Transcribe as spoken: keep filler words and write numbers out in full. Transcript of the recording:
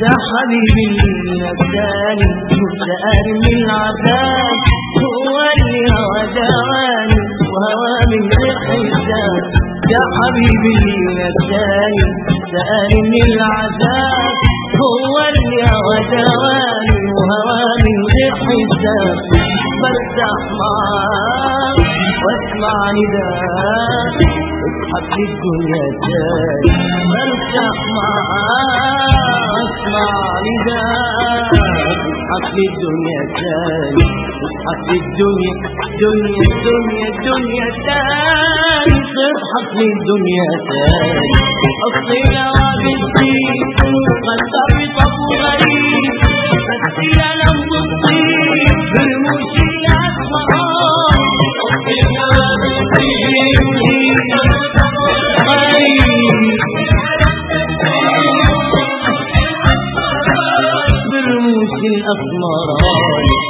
يا حبيبي اللي نساني مستقر من العذاب، هو اللي هوى دواني وهوى من غير حساب. يا حبيبي اللي نساني مستقر من العذاب، هو اللي هوى دواني وهوى من غير حساب. برتاح معاك واسمع نداك اصحى في الدنيا تاني. برتاح معاك واسمع نداك اصحى في الدنيا تاني. اصحى في الدنيا دنيا دنيا دنيا تاني. تصحى في الدنيا تاني. الصيلة بالطيب قد طب غريب، بس يا لم تصيب برموش الأسمران. الصيلة بالطيب برموش الأسمران.